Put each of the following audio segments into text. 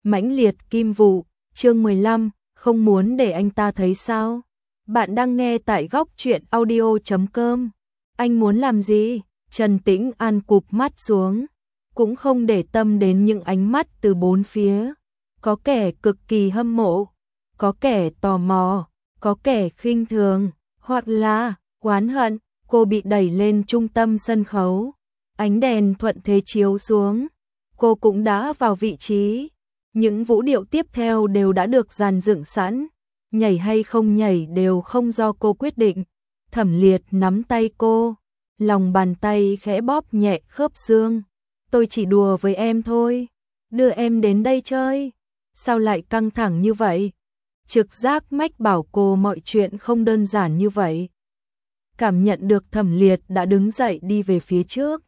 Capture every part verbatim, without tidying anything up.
Mãnh liệt kim vụ, chương mười lăm, không muốn để anh ta thấy sao? Bạn đang nghe tại góc truyện audio chấm com. Anh muốn làm gì? Trần Tĩnh An cụp mắt xuống, cũng không để tâm đến những ánh mắt từ bốn phía. Có kẻ cực kỳ hâm mộ, có kẻ tò mò, có kẻ khinh thường, hoặc là oán hận. Cô bị đẩy lên trung tâm sân khấu, ánh đèn thuận thế chiếu xuống, cô cũng đã vào vị trí. Những vũ điệu tiếp theo đều đã được dàn dựng sẵn, nhảy hay không nhảy đều không do cô quyết định. Thẩm Liệt nắm tay cô, lòng bàn tay khẽ bóp nhẹ khớp xương. Tôi chỉ đùa với em thôi, đưa em đến đây chơi. Sao lại căng thẳng như vậy? Trực giác mách bảo cô mọi chuyện không đơn giản như vậy. Cảm nhận được Thẩm Liệt đã đứng dậy đi về phía trước.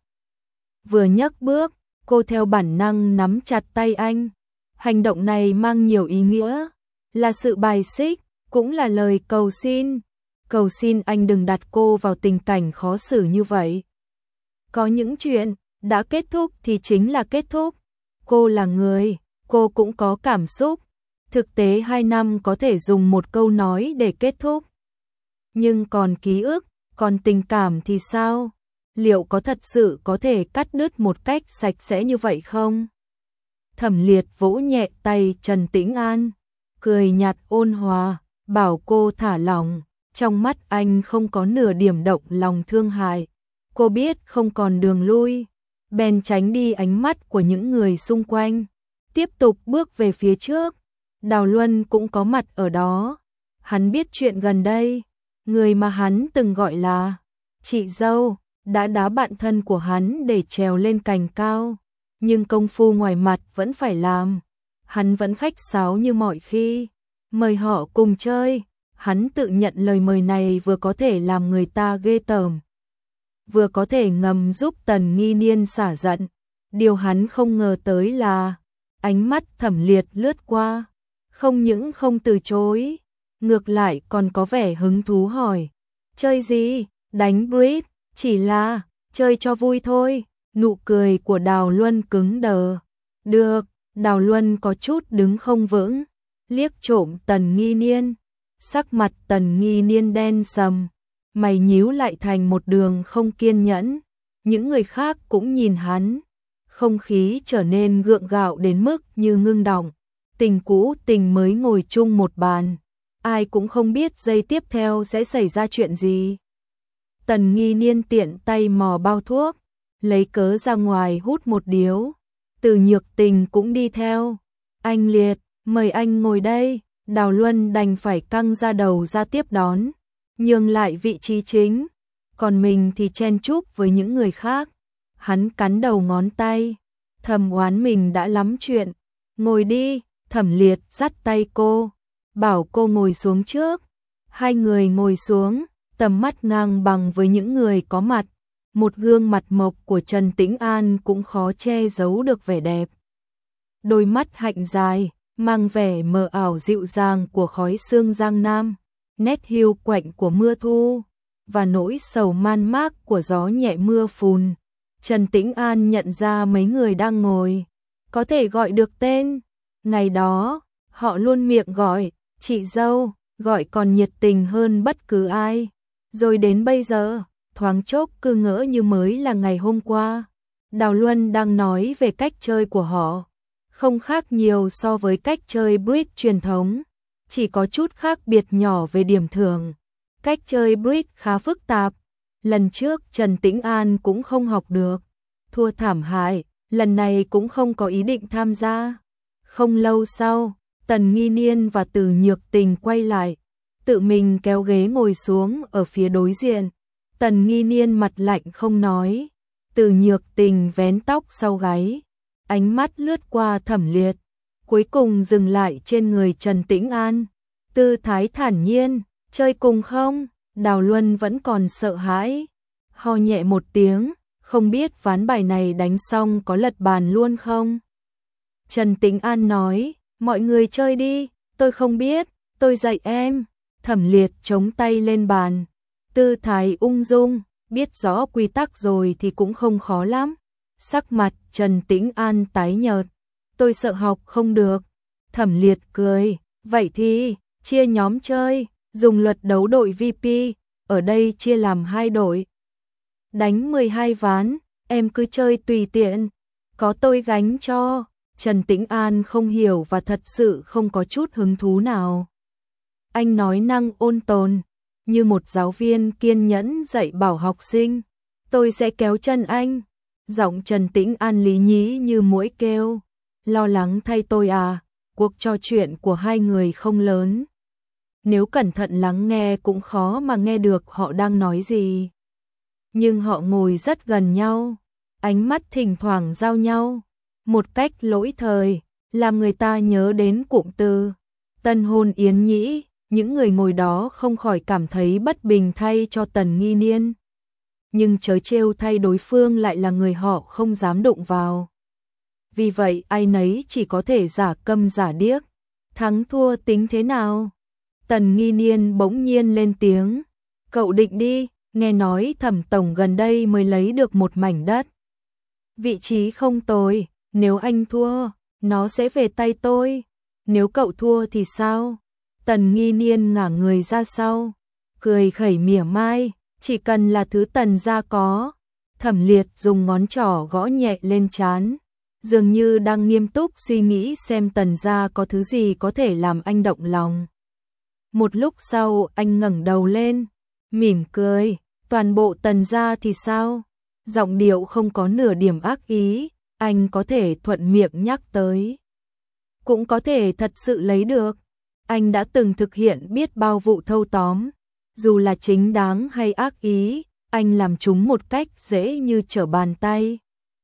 Vừa nhấc bước, cô theo bản năng nắm chặt tay anh. Hành động này mang nhiều ý nghĩa, là sự bài xích, cũng là lời cầu xin. Cầu xin anh đừng đặt cô vào tình cảnh khó xử như vậy. Có những chuyện đã kết thúc thì chính là kết thúc. Cô là người, cô cũng có cảm xúc. Thực tế hai năm có thể dùng một câu nói để kết thúc. Nhưng còn ký ức, còn tình cảm thì sao? Liệu có thật sự có thể cắt đứt một cách sạch sẽ như vậy không? Thẩm Liệt vỗ nhẹ tay Trần Tĩnh An, cười nhạt ôn hòa, bảo cô thả lỏng. Trong mắt anh không có nửa điểm động lòng thương hại. Cô biết không còn đường lui, bèn tránh đi ánh mắt của những người xung quanh, tiếp tục bước về phía trước. Đào Luân cũng có mặt ở đó. Hắn biết chuyện gần đây, người mà hắn từng gọi là chị dâu đã đá bạn thân của hắn để trèo lên cành cao, nhưng công phu ngoài mặt vẫn phải làm. Hắn vẫn khách sáo như mọi khi, mời họ cùng chơi. Hắn tự nhận lời mời này vừa có thể làm người ta ghê tởm, vừa có thể ngầm giúp Tần Nghi Niên xả giận. Điều hắn không ngờ tới là ánh mắt Thẩm Liệt lướt qua, không những không từ chối, ngược lại còn có vẻ hứng thú hỏi: chơi gì? Đánh bridge, chỉ là chơi cho vui thôi. Nụ cười của Đào Luân cứng đờ. Được. Đào Luân có chút đứng không vững, liếc trộm Tần Nghi Niên. Sắc mặt Tần Nghi Niên đen sầm, mày nhíu lại thành một đường không kiên nhẫn. Những người khác cũng nhìn hắn, không khí trở nên gượng gạo đến mức như ngưng đọng. Tình cũ tình mới ngồi chung một bàn, ai cũng không biết giây tiếp theo sẽ xảy ra chuyện gì. Tần Nghi Niên tiện tay mò bao thuốc, lấy cớ ra ngoài hút một điếu. Từ Nhược Tình cũng đi theo. Anh Liệt, mời anh ngồi đây. Đào Luân đành phải căng ra đầu ra tiếp đón, nhường lại vị trí chính, còn mình thì chen chúc với những người khác. Hắn cắn đầu ngón tay, thầm oán mình đã lắm chuyện. Ngồi đi. Thẩm Liệt dắt tay cô, bảo cô ngồi xuống trước. Hai người ngồi xuống, tầm mắt ngang bằng với những người có mặt. Một gương mặt mộc của Trần Tĩnh An cũng khó che giấu được vẻ đẹp. Đôi mắt hạnh dài, mang vẻ mờ ảo dịu dàng của khói sương Giang Nam, nét hiu quạnh của mưa thu, và nỗi sầu man mác của gió nhẹ mưa phùn. Trần Tĩnh An nhận ra mấy người đang ngồi, có thể gọi được tên. Ngày đó, họ luôn miệng gọi chị dâu, gọi còn nhiệt tình hơn bất cứ ai. Rồi đến bây giờ, thoáng chốc cứ ngỡ như mới là ngày hôm qua. Đào Luân đang nói về cách chơi của họ, không khác nhiều so với cách chơi bridge truyền thống, chỉ có chút khác biệt nhỏ về điểm thưởng. Cách chơi bridge khá phức tạp, lần trước Trần Tĩnh An cũng không học được, thua thảm hại, lần này cũng không có ý định tham gia. Không lâu sau, Tần Nghi Niên và Từ Nhược Tình quay lại, tự mình kéo ghế ngồi xuống ở phía đối diện. Tần Nghi Niên mặt lạnh không nói, Từ Nhược Tình vén tóc sau gáy, ánh mắt lướt qua Thẩm Liệt, cuối cùng dừng lại trên người Trần Tĩnh An. Tư thái thản nhiên, chơi cùng không? Đào Luân vẫn còn sợ hãi, ho nhẹ một tiếng, không biết ván bài này đánh xong có lật bàn luôn không? Trần Tĩnh An nói, mọi người chơi đi, tôi không biết, tôi dạy em. Thẩm Liệt chống tay lên bàn, tư thái ung dung, biết rõ quy tắc rồi thì cũng không khó lắm. Sắc mặt Trần Tĩnh An tái nhợt, tôi sợ học không được, Thẩm Liệt cười, vậy thì, chia nhóm chơi, dùng luật đấu đội vê pê, ở đây chia làm hai đội. Đánh mười hai ván, em cứ chơi tùy tiện, có tôi gánh cho. Trần Tĩnh An không hiểu và thật sự không có chút hứng thú nào. Anh nói năng ôn tồn, như một giáo viên kiên nhẫn dạy bảo học sinh. Tôi sẽ kéo chân anh. Giọng Trần Tĩnh An lý nhí như muỗi kêu. Lo lắng thay tôi à, cuộc trò chuyện của hai người không lớn. Nếu cẩn thận lắng nghe cũng khó mà nghe được họ đang nói gì. Nhưng họ ngồi rất gần nhau, ánh mắt thỉnh thoảng giao nhau, một cách lỗi thời, làm người ta nhớ đến cụm từ tân hôn yến nhĩ. Những người ngồi đó không khỏi cảm thấy bất bình thay cho Tần Nghi Niên. Nhưng trớ trêu thay đối phương lại là người họ không dám đụng vào. Vì vậy ai nấy chỉ có thể giả câm giả điếc. Thắng thua tính thế nào? Tần Nghi Niên bỗng nhiên lên tiếng. Cậu định đi, nghe nói Thẩm tổng gần đây mới lấy được một mảnh đất. Vị trí không tồi, nếu anh thua, nó sẽ về tay tôi. Nếu cậu thua thì sao? Tần Nghi Niên ngả người ra sau, cười khẩy mỉa mai, chỉ cần là thứ Tần gia có. Thẩm Liệt dùng ngón trỏ gõ nhẹ lên trán, dường như đang nghiêm túc suy nghĩ xem Tần gia có thứ gì có thể làm anh động lòng. Một lúc sau anh ngẩng đầu lên, mỉm cười, toàn bộ Tần gia thì sao? Giọng điệu không có nửa điểm ác ý, anh có thể thuận miệng nhắc tới. Cũng có thể thật sự lấy được. Anh đã từng thực hiện biết bao vụ thâu tóm, dù là chính đáng hay ác ý, anh làm chúng một cách dễ như trở bàn tay.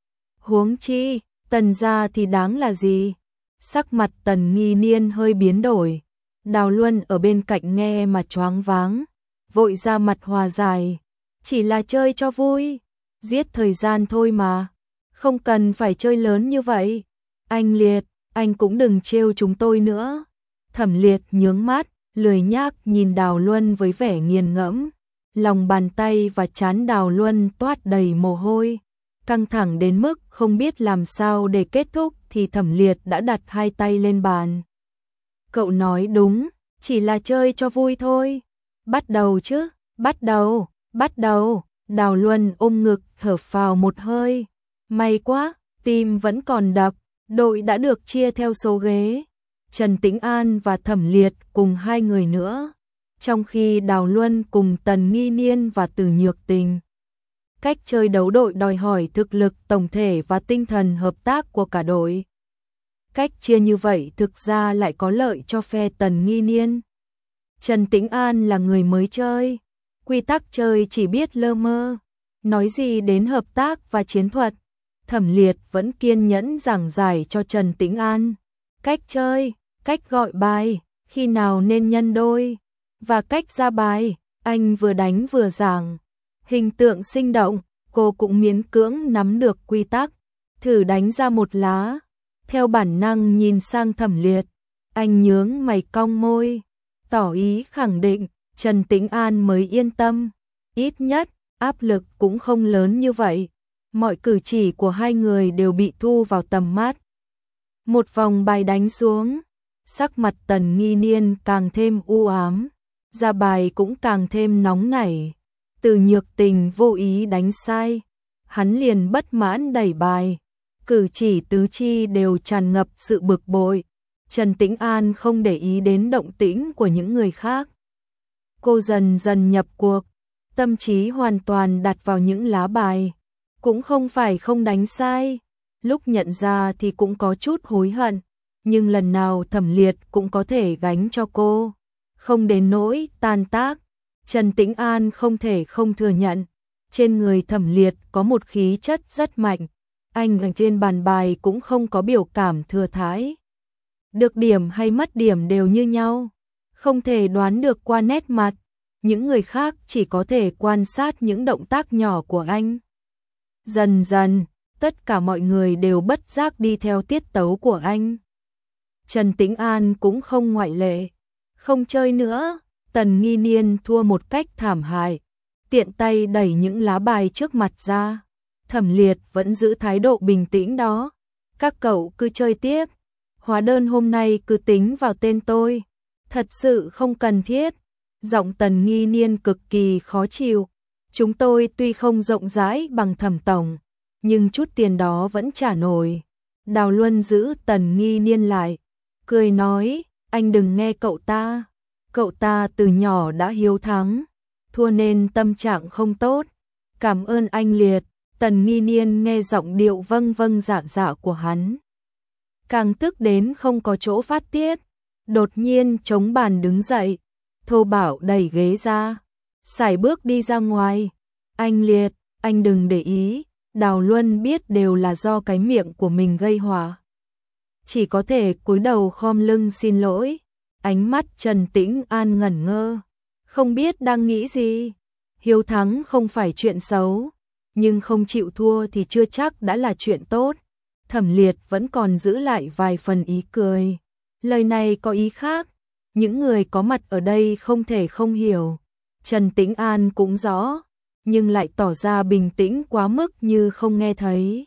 Huống chi, Tần gia thì đáng là gì? Sắc mặt Tần Nghi Niên hơi biến đổi, Đào Luân ở bên cạnh nghe mà choáng váng, vội ra mặt hòa giải, chỉ là chơi cho vui, giết thời gian thôi mà, không cần phải chơi lớn như vậy. Anh Liệt, anh cũng đừng trêu chúng tôi nữa. Thẩm Liệt nhướng mắt, lười nhác nhìn Đào Luân với vẻ nghiền ngẫm, lòng bàn tay và trán Đào Luân toát đầy mồ hôi, căng thẳng đến mức không biết làm sao để kết thúc thì Thẩm Liệt đã đặt hai tay lên bàn. Cậu nói đúng, chỉ là chơi cho vui thôi. Bắt đầu chứ, bắt đầu, bắt đầu. Đào Luân ôm ngực thở phào một hơi. May quá, tim vẫn còn đập, đội đã được chia theo số ghế. Trần Tĩnh An và Thẩm Liệt cùng hai người nữa, trong khi Đào Luân cùng Tần Nghi Niên và Từ Nhược Tình. Cách chơi đấu đội đòi hỏi thực lực tổng thể và tinh thần hợp tác của cả đội. Cách chia như vậy thực ra lại có lợi cho phe Tần Nghi Niên. Trần Tĩnh An là người mới chơi, quy tắc chơi chỉ biết lơ mơ, nói gì đến hợp tác và chiến thuật. Thẩm Liệt vẫn kiên nhẫn giảng giải cho Trần Tĩnh An cách chơi, cách gọi bài, khi nào nên nhân đôi, và cách ra bài. Anh vừa đánh vừa giảng, hình tượng sinh động, cô cũng miễn cưỡng nắm được quy tắc, thử đánh ra một lá. Theo bản năng nhìn sang Thẩm Liệt, anh nhướng mày cong môi, tỏ ý khẳng định. Trần Tĩnh An mới yên tâm, ít nhất áp lực cũng không lớn như vậy. Mọi cử chỉ của hai người đều bị thu vào tầm mắt. Một vòng bài đánh xuống, sắc mặt Tần Nghi Niên càng thêm u ám, ra bài cũng càng thêm nóng nảy. Từ Nhược Tình vô ý đánh sai, hắn liền bất mãn đẩy bài, cử chỉ tứ chi đều tràn ngập sự bực bội. Trần Tĩnh An không để ý đến động tĩnh của những người khác. Cô dần dần nhập cuộc, tâm trí hoàn toàn đặt vào những lá bài, cũng không phải không đánh sai. Lúc nhận ra thì cũng có chút hối hận, nhưng lần nào Thẩm Liệt cũng có thể gánh cho cô, không đến nỗi tan tác. Trần Tĩnh An không thể không thừa nhận, trên người Thẩm Liệt có một khí chất rất mạnh, anh ở trên bàn bài cũng không có biểu cảm thừa thãi. Được điểm hay mất điểm đều như nhau, không thể đoán được qua nét mặt, những người khác chỉ có thể quan sát những động tác nhỏ của anh. Dần dần, tất cả mọi người đều bất giác đi theo tiết tấu của anh. Trần Tĩnh An cũng không ngoại lệ, không chơi nữa. Tần Nghi Niên thua một cách thảm hại, tiện tay đẩy những lá bài trước mặt ra. Thẩm Liệt vẫn giữ thái độ bình tĩnh đó. Các cậu cứ chơi tiếp. Hóa đơn hôm nay cứ tính vào tên tôi, thật sự không cần thiết. Giọng Tần Nghi Niên cực kỳ khó chịu. Chúng tôi tuy không rộng rãi bằng Thẩm tổng, nhưng chút tiền đó vẫn trả nổi. Đào Luân giữ Tần Nghi Niên lại, cười nói, anh đừng nghe cậu ta. Cậu ta từ nhỏ đã hiếu thắng, thua nên tâm trạng không tốt. Cảm ơn anh Liệt. Tần Nghi Niên nghe giọng điệu vâng vâng dạ dạ của hắn, càng tức đến không có chỗ phát tiết. Đột nhiên chống bàn đứng dậy, thô bạo đẩy ghế ra, sải bước đi ra ngoài. Anh Liệt, anh đừng để ý. Đào Luân biết đều là do cái miệng của mình gây họa, chỉ có thể cúi đầu khom lưng xin lỗi. Ánh mắt Trần Tĩnh An ngẩn ngơ, không biết đang nghĩ gì. Hiếu thắng không phải chuyện xấu, nhưng không chịu thua thì chưa chắc đã là chuyện tốt. Thẩm Liệt vẫn còn giữ lại vài phần ý cười. Lời này có ý khác, những người có mặt ở đây không thể không hiểu. Trần Tĩnh An cũng rõ, nhưng lại tỏ ra bình tĩnh quá mức như không nghe thấy.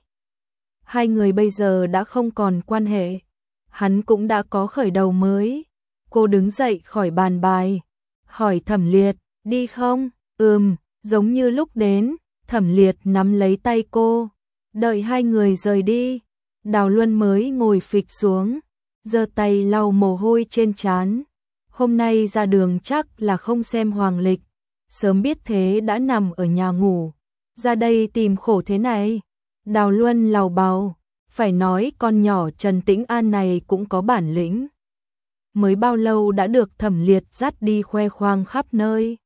Hai người bây giờ đã không còn quan hệ, hắn cũng đã có khởi đầu mới. Cô đứng dậy khỏi bàn bài, hỏi Thẩm Liệt, đi không? Ừm, giống như lúc đến. Thẩm Liệt nắm lấy tay cô, đợi hai người rời đi. Đào Luân mới ngồi phịch xuống, giơ tay lau mồ hôi trên trán. Hôm nay ra đường chắc là không xem hoàng lịch, sớm biết thế đã nằm ở nhà ngủ, ra đây tìm khổ thế này. Đào Luân lầu bầu, phải nói con nhỏ Trần Tĩnh An này cũng có bản lĩnh. Mới bao lâu đã được Thẩm Liệt dắt đi khoe khoang khắp nơi.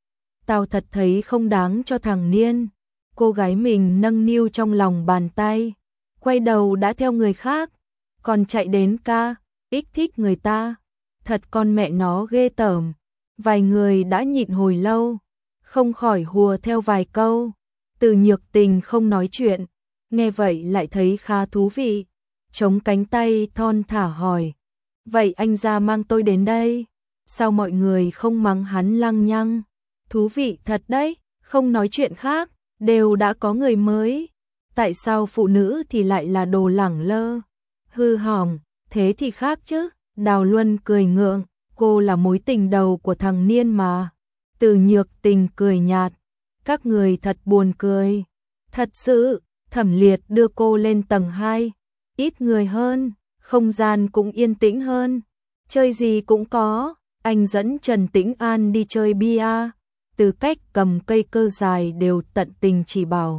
Tao thật thấy không đáng cho thằng Niên. Cô gái mình nâng niu trong lòng bàn tay, quay đầu đã theo người khác, còn chạy đến ca, ích thích người ta. Thật con mẹ nó ghê tởm. Vài người đã nhịn hồi lâu, không khỏi hùa theo vài câu. Từ Nhược Tình không nói chuyện, nghe vậy lại thấy khá thú vị. Chống cánh tay thon thả hỏi, vậy anh ra mang tôi đến đây, sao mọi người không mắng hắn lăng nhăng? Thú vị thật đấy, không nói chuyện khác, đều đã có người mới. Tại sao phụ nữ thì lại là đồ lẳng lơ, hư hỏng, thế thì khác chứ. Đào Luân cười ngượng, cô là mối tình đầu của thằng Niên mà. Từ Nhược Tình cười nhạt, các người thật buồn cười. Thật sự. Thẩm Liệt đưa cô lên tầng hai, ít người hơn, không gian cũng yên tĩnh hơn, chơi gì cũng có. Anh dẫn Trần Tĩnh An đi chơi bia, từ cách cầm cây cơ dài đều tận tình chỉ bảo.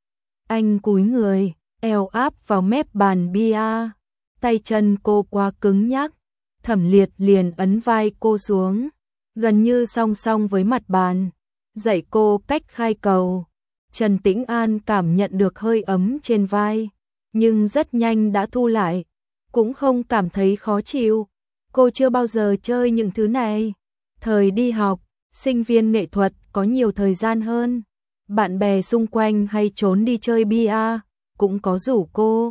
Anh cúi người, eo áp vào mép bàn bia, tay chân cô quá cứng nhắc. Thẩm Liệt liền ấn vai cô xuống, gần như song song với mặt bàn, dạy cô cách khai cầu. Trần Tĩnh An cảm nhận được hơi ấm trên vai, nhưng rất nhanh đã thu lại, cũng không cảm thấy khó chịu. Cô chưa bao giờ chơi những thứ này. Thời đi học, sinh viên nghệ thuật có nhiều thời gian hơn. Bạn bè xung quanh hay trốn đi chơi bia, cũng có rủ cô.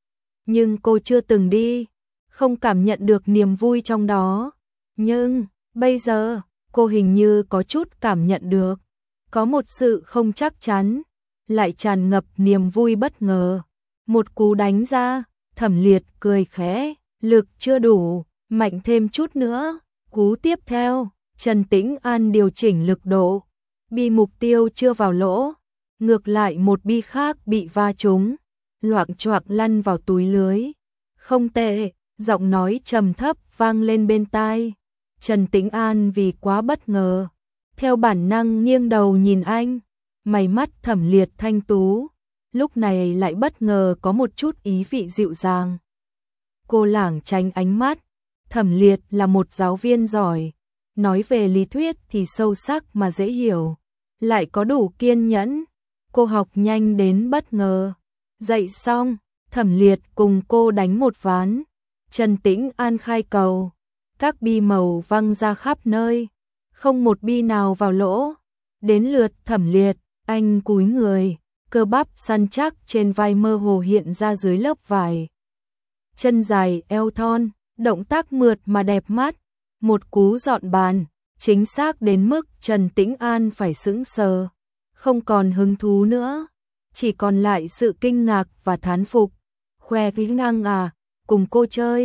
Nhưng cô chưa từng đi, không cảm nhận được niềm vui trong đó. Nhưng, bây giờ, cô hình như có chút cảm nhận được. Có một sự không chắc chắn, lại tràn ngập niềm vui bất ngờ. Một cú đánh ra, Thẩm Liệt cười khẽ, lực chưa đủ, mạnh thêm chút nữa. Cú tiếp theo, Trần Tĩnh An điều chỉnh lực độ, bi mục tiêu chưa vào lỗ, ngược lại một bi khác bị va trúng, loạng choạng lăn vào túi lưới. Không tệ, giọng nói trầm thấp vang lên bên tai. Trần Tĩnh An vì quá bất ngờ, theo bản năng nghiêng đầu nhìn anh. Mày mắt Thẩm Liệt thanh tú, lúc này lại bất ngờ có một chút ý vị dịu dàng. Cô lảng tránh ánh mắt. Thẩm Liệt là một giáo viên giỏi, nói về lý thuyết thì sâu sắc mà dễ hiểu, lại có đủ kiên nhẫn. Cô học nhanh đến bất ngờ. Dạy xong, Thẩm Liệt cùng cô đánh một ván. Trần Tĩnh An khai cầu, các bi màu văng ra khắp nơi, không một bi nào vào lỗ. Đến lượt Thẩm Liệt, anh cúi người, cơ bắp săn chắc trên vai mơ hồ hiện ra dưới lớp vải. Chân dài eo thon, động tác mượt mà đẹp mắt, một cú dọn bàn, chính xác đến mức Trần Tĩnh An phải sững sờ, không còn hứng thú nữa, chỉ còn lại sự kinh ngạc và thán phục. Khoe kỹ năng à, cùng cô chơi,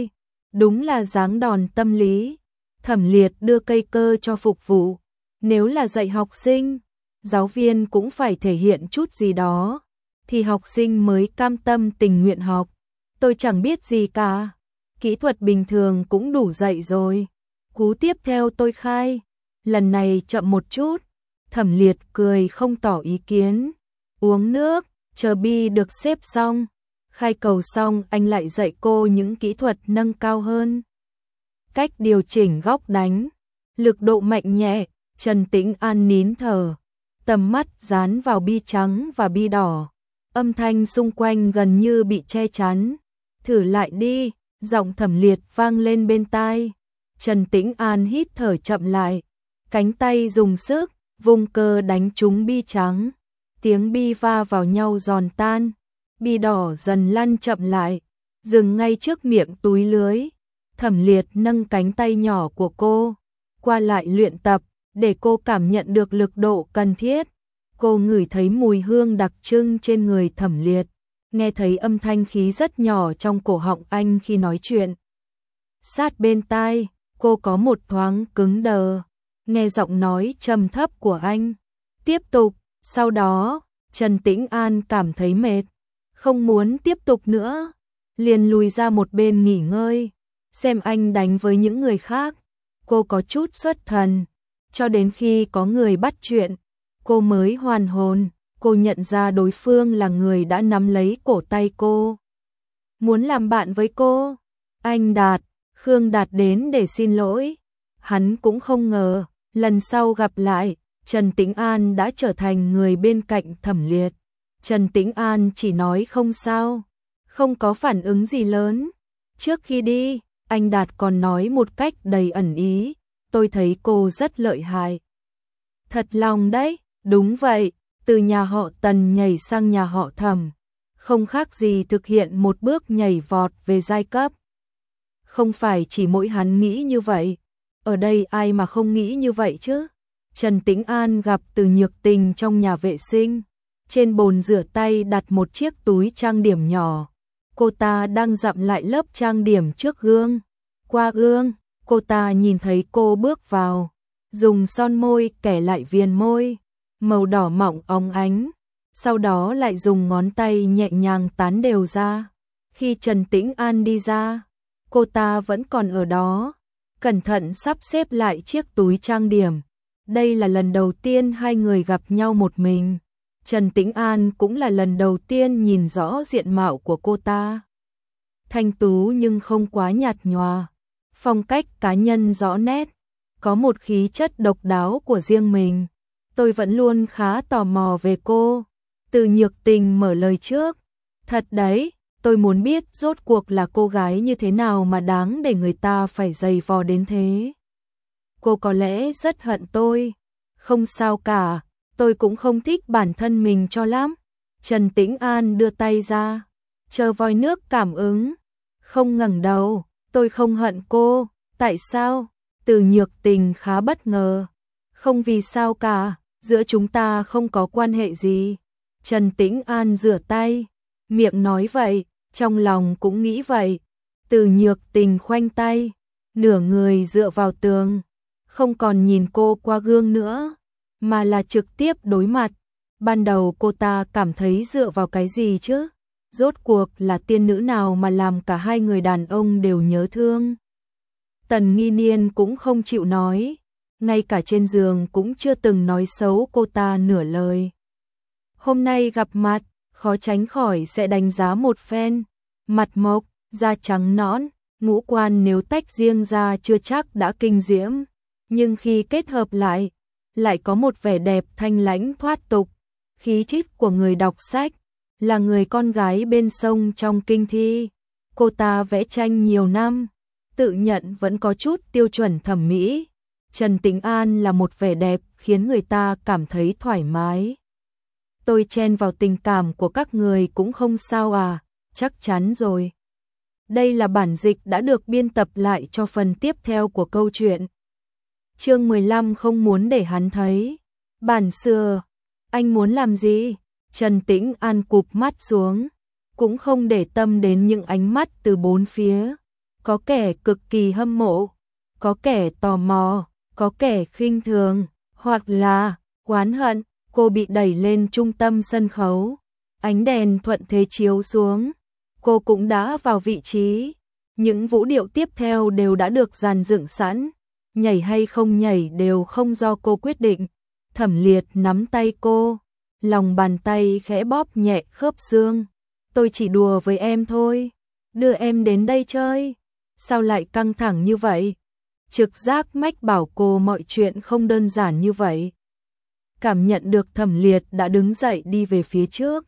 Đúng là giáng đòn tâm lý. Thẩm Liệt đưa cây cơ cho phục vụ. Nếu là dạy học sinh, giáo viên cũng phải thể hiện chút gì đó, thì học sinh mới cam tâm tình nguyện học. Tôi chẳng biết gì cả. Kỹ thuật bình thường cũng đủ dạy rồi. Cú tiếp theo tôi khai. Lần này chậm một chút. Thẩm Liệt cười không tỏ ý kiến. Uống nước, chờ bi được xếp xong. Khai cầu xong anh lại dạy cô những kỹ thuật nâng cao hơn. Cách điều chỉnh góc đánh, lực độ mạnh nhẹ. Trần Tĩnh An nín thở, tầm mắt dán vào bi trắng và bi đỏ. Âm thanh xung quanh gần như bị che chắn. Thử lại đi, giọng Thẩm Liệt vang lên bên tai. Trần Tĩnh An hít thở chậm lại, cánh tay dùng sức, vung cơ đánh trúng bi trắng. Tiếng bi va vào nhau giòn tan, bi đỏ dần lăn chậm lại, dừng ngay trước miệng túi lưới. Thẩm Liệt nâng cánh tay nhỏ của cô, qua lại luyện tập, để cô cảm nhận được lực độ cần thiết. Cô ngửi thấy mùi hương đặc trưng trên người Thẩm Liệt, nghe thấy âm thanh khí rất nhỏ trong cổ họng anh khi nói chuyện. Sát bên tai, cô có một thoáng cứng đờ, nghe giọng nói trầm thấp của anh. Tiếp tục, sau đó, Trần Tĩnh An cảm thấy mệt, không muốn tiếp tục nữa, liền lùi ra một bên nghỉ ngơi, xem anh đánh với những người khác. Cô có chút xuất thần, cho đến khi có người bắt chuyện, cô mới hoàn hồn. Cô nhận ra đối phương là người đã nắm lấy cổ tay cô, muốn làm bạn với cô. Anh Đạt, Khương Đạt đến để xin lỗi. Hắn cũng không ngờ, lần sau gặp lại, Trần Tĩnh An đã trở thành người bên cạnh Thẩm Liệt. Trần Tĩnh An chỉ nói không sao, không có phản ứng gì lớn. Trước khi đi, anh Đạt còn nói một cách đầy ẩn ý, tôi thấy cô rất lợi hại. Thật lòng đấy, đúng vậy, từ nhà họ Tần nhảy sang nhà họ Thẩm, không khác gì thực hiện một bước nhảy vọt về giai cấp. Không phải chỉ mỗi hắn nghĩ như vậy, ở đây ai mà không nghĩ như vậy chứ. Trần Tĩnh An gặp Từ Nhược Tình trong nhà vệ sinh, trên bồn rửa tay đặt một chiếc túi trang điểm nhỏ. Cô ta đang dặm lại lớp trang điểm trước gương. Qua gương, cô ta nhìn thấy cô bước vào, dùng son môi kẻ lại viền môi, màu đỏ mọng óng ánh, sau đó lại dùng ngón tay nhẹ nhàng tán đều ra. Khi Trần Tĩnh An đi ra, cô ta vẫn còn ở đó, cẩn thận sắp xếp lại chiếc túi trang điểm. Đây là lần đầu tiên hai người gặp nhau một mình. Trần Tĩnh An cũng là lần đầu tiên nhìn rõ diện mạo của cô ta. Thanh tú nhưng không quá nhạt nhòa, phong cách cá nhân rõ nét, có một khí chất độc đáo của riêng mình. Tôi vẫn luôn khá tò mò về cô. Từ Nhược Tình mở lời trước. Thật đấy, tôi muốn biết rốt cuộc là cô gái như thế nào mà đáng để người ta phải giày vò đến thế. Cô có lẽ rất hận tôi. Không sao cả, tôi cũng không thích bản thân mình cho lắm. Trần Tĩnh An đưa tay ra, chờ vòi nước cảm ứng. Không ngẩng đầu, tôi không hận cô. Tại sao? Từ Nhược Tình khá bất ngờ. Không vì sao cả, giữa chúng ta không có quan hệ gì. Trần Tĩnh An rửa tay, miệng nói vậy, trong lòng cũng nghĩ vậy. Từ Nhược Tình khoanh tay, nửa người dựa vào tường, không còn nhìn cô qua gương nữa, mà là trực tiếp đối mặt. Ban đầu cô ta cảm thấy dựa vào cái gì chứ? Rốt cuộc là tiên nữ nào mà làm cả hai người đàn ông đều nhớ thương? Tần Nghi Niên cũng không chịu nói, ngay cả trên giường cũng chưa từng nói xấu cô ta nửa lời. Hôm nay gặp mặt, khó tránh khỏi sẽ đánh giá một phen. Mặt mộc, da trắng nõn, ngũ quan nếu tách riêng ra chưa chắc đã kinh diễm, nhưng khi kết hợp lại, lại có một vẻ đẹp thanh lãnh thoát tục. Khí chất của người đọc sách, là người con gái bên sông trong kinh thi. Cô ta vẽ tranh nhiều năm, tự nhận vẫn có chút tiêu chuẩn thẩm mỹ. Trần Tĩnh An là một vẻ đẹp khiến người ta cảm thấy thoải mái. Tôi chen vào tình cảm của các người cũng không sao à? Chắc chắn rồi. Đây là bản dịch đã được biên tập lại cho phần tiếp theo của câu chuyện. Chương mười lăm không muốn để hắn thấy. Bản xưa, anh muốn làm gì? Trần Tĩnh An cụp mắt xuống, cũng không để tâm đến những ánh mắt từ bốn phía. có kẻ cực kỳ hâm mộ, có kẻ tò mò, có kẻ khinh thường, hoặc là oán hận. Cô bị đẩy lên trung tâm sân khấu, ánh đèn thuận thế chiếu xuống, cô cũng đã vào vị trí. Những vũ điệu tiếp theo đều đã được dàn dựng sẵn, nhảy hay không nhảy đều không do cô quyết định. Thẩm Liệt nắm tay cô, lòng bàn tay khẽ bóp nhẹ khớp xương. Tôi chỉ đùa với em thôi, đưa em đến đây chơi. Sao lại căng thẳng như vậy? Trực giác mách bảo cô mọi chuyện không đơn giản như vậy. Cảm nhận được Thẩm Liệt đã đứng dậy đi về phía trước.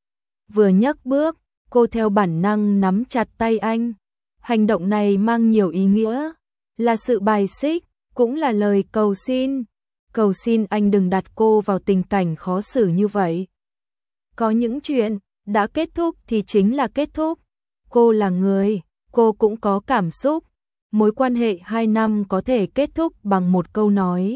Vừa nhấc bước, cô theo bản năng nắm chặt tay anh. Hành động này mang nhiều ý nghĩa, là sự bài xích, cũng là lời cầu xin. Cầu xin anh đừng đặt cô vào tình cảnh khó xử như vậy. Có những chuyện đã kết thúc thì chính là kết thúc. Cô là người, cô cũng có cảm xúc. Mối quan hệ hai năm có thể kết thúc bằng một câu nói.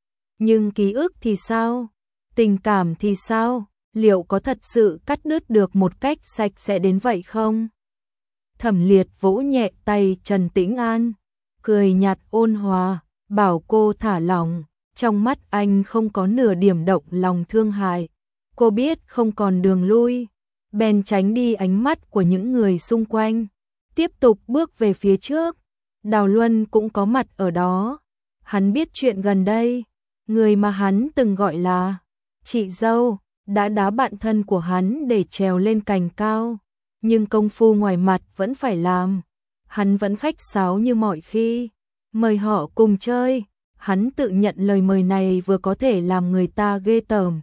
Nhưng ký ức thì sao? Tình cảm thì sao? Liệu có thật sự cắt đứt được một cách sạch sẽ đến vậy không? Thẩm Liệt vỗ nhẹ tay Trần Tĩnh An, cười nhạt ôn hòa, bảo cô thả lỏng. Trong mắt anh không có nửa điểm động lòng thương hại. Cô biết không còn đường lui, bèn tránh đi ánh mắt của những người xung quanh, tiếp tục bước về phía trước. Đào Luân cũng có mặt ở đó. Hắn biết chuyện gần đây, người mà hắn từng gọi là chị dâu đã đá bạn thân của hắn để trèo lên cành cao, nhưng công phu ngoài mặt vẫn phải làm. Hắn vẫn khách sáo như mọi khi, mời họ cùng chơi. Hắn tự nhận lời mời này vừa có thể làm người ta ghê tởm,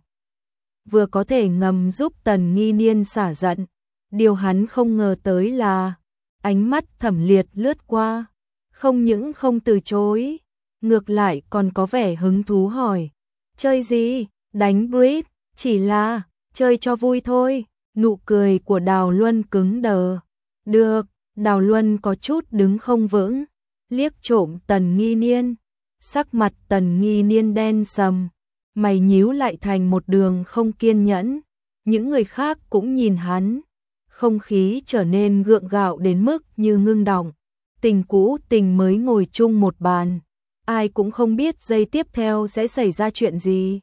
vừa có thể ngầm giúp Tần Nghi Niên xả giận. Điều hắn không ngờ tới là ánh mắt Thẩm Liệt lướt qua, không những không từ chối, ngược lại còn có vẻ hứng thú hỏi: chơi gì? Đánh bridge, chỉ là chơi cho vui thôi. Nụ cười của Đào Luân cứng đờ. Được. Đào Luân có chút đứng không vững, liếc trộm Tần Nghi Niên. Sắc mặt Tần Nghi Niên đen sầm, mày nhíu lại thành một đường không kiên nhẫn. Những người khác cũng nhìn hắn, không khí trở nên gượng gạo đến mức như ngưng đọng. Tình cũ tình mới ngồi chung một bàn, ai cũng không biết giây tiếp theo sẽ xảy ra chuyện gì.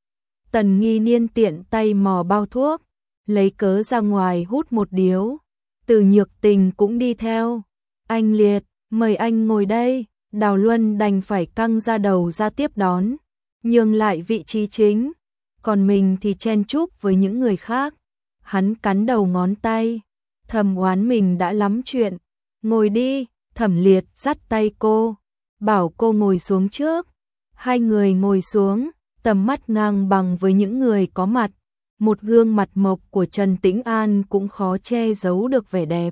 Tần Nghi Niên tiện tay mò bao thuốc, lấy cớ ra ngoài hút một điếu. Từ Nhược Tình cũng đi theo. Anh Liệt, mời anh ngồi đây. Đào Luân đành phải căng ra đầu ra tiếp đón, nhường lại vị trí chính, còn mình thì chen chúc với những người khác. Hắn cắn đầu ngón tay, thầm oán mình đã lắm chuyện. Ngồi đi. Thẩm Liệt dắt tay cô, bảo cô ngồi xuống trước. Hai người ngồi xuống, tầm mắt ngang bằng với những người có mặt. Một gương mặt mộc của Trần Tĩnh An cũng khó che giấu được vẻ đẹp.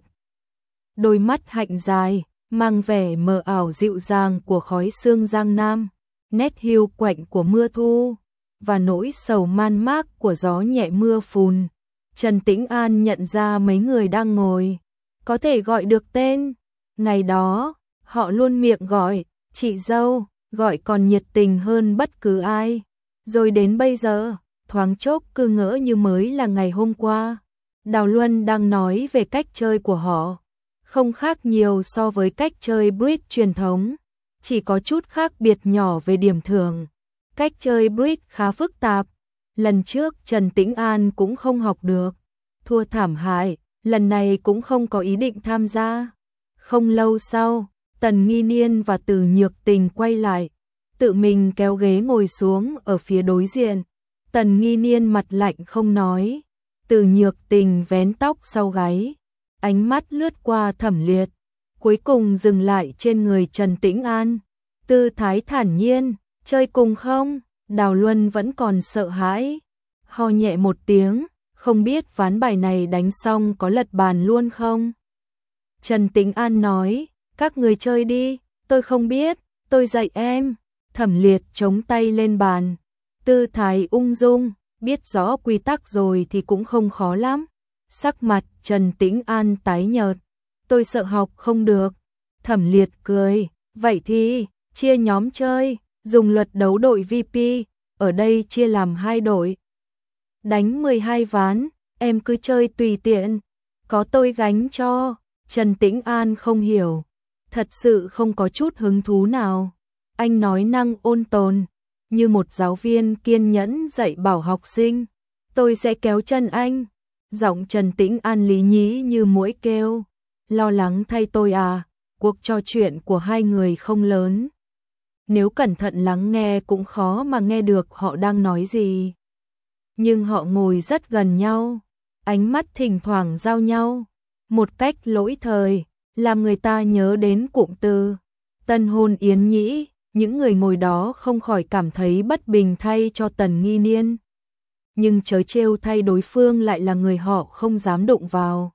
Đôi mắt hạnh dài, mang vẻ mờ ảo dịu dàng của khói sương Giang Nam, nét hiu quạnh của mưa thu, và nỗi sầu man mác của gió nhẹ mưa phùn. Trần Tĩnh An nhận ra mấy người đang ngồi, có thể gọi được tên. Ngày đó, họ luôn miệng gọi, chị dâu, gọi còn nhiệt tình hơn bất cứ ai. Rồi đến bây giờ, thoáng chốc cứ ngỡ như mới là ngày hôm qua. Đào Luân đang nói về cách chơi của họ, không khác nhiều so với cách chơi bridge truyền thống, chỉ có chút khác biệt nhỏ về điểm thưởng. Cách chơi bridge khá phức tạp, lần trước Trần Tĩnh An cũng không học được, thua thảm hại, lần này cũng không có ý định tham gia. Không lâu sau, Tần Nghi Niên và Từ Nhược Tình quay lại, tự mình kéo ghế ngồi xuống ở phía đối diện. Tần Nghi Niên mặt lạnh không nói, Từ Nhược Tình vén tóc sau gáy, ánh mắt lướt qua Thẩm Liệt, cuối cùng dừng lại trên người Trần Tĩnh An. Tư thái thản nhiên, chơi cùng không? Đào Luân vẫn còn sợ hãi, ho nhẹ một tiếng, không biết ván bài này đánh xong có lật bàn luôn không? Trần Tĩnh An nói, các người chơi đi, tôi không biết, tôi dạy em. Thẩm Liệt chống tay lên bàn, tư thái ung dung, biết rõ quy tắc rồi thì cũng không khó lắm. Sắc mặt Trần Tĩnh An tái nhợt, tôi sợ học không được. Thẩm Liệt cười, vậy thì chia nhóm chơi, dùng luật đấu đội vê pê, ở đây chia làm hai đội. Đánh mười hai ván, em cứ chơi tùy tiện, có tôi gánh cho. Trần Tĩnh An không hiểu, thật sự không có chút hứng thú nào. Anh nói năng ôn tồn, như một giáo viên kiên nhẫn dạy bảo học sinh. Tôi sẽ kéo chân anh. Giọng Trần Tĩnh An lý nhí như muỗi kêu. Lo lắng thay tôi à, cuộc trò chuyện của hai người không lớn. Nếu cẩn thận lắng nghe cũng khó mà nghe được họ đang nói gì. Nhưng họ ngồi rất gần nhau, ánh mắt thỉnh thoảng giao nhau, một cách lỗi thời, làm người ta nhớ đến cụm từ tân hôn yến nhĩ. Những người ngồi đó không khỏi cảm thấy bất bình thay cho Tần Nghi Niên. Nhưng trớ trêu thay đối phương lại là người họ không dám đụng vào.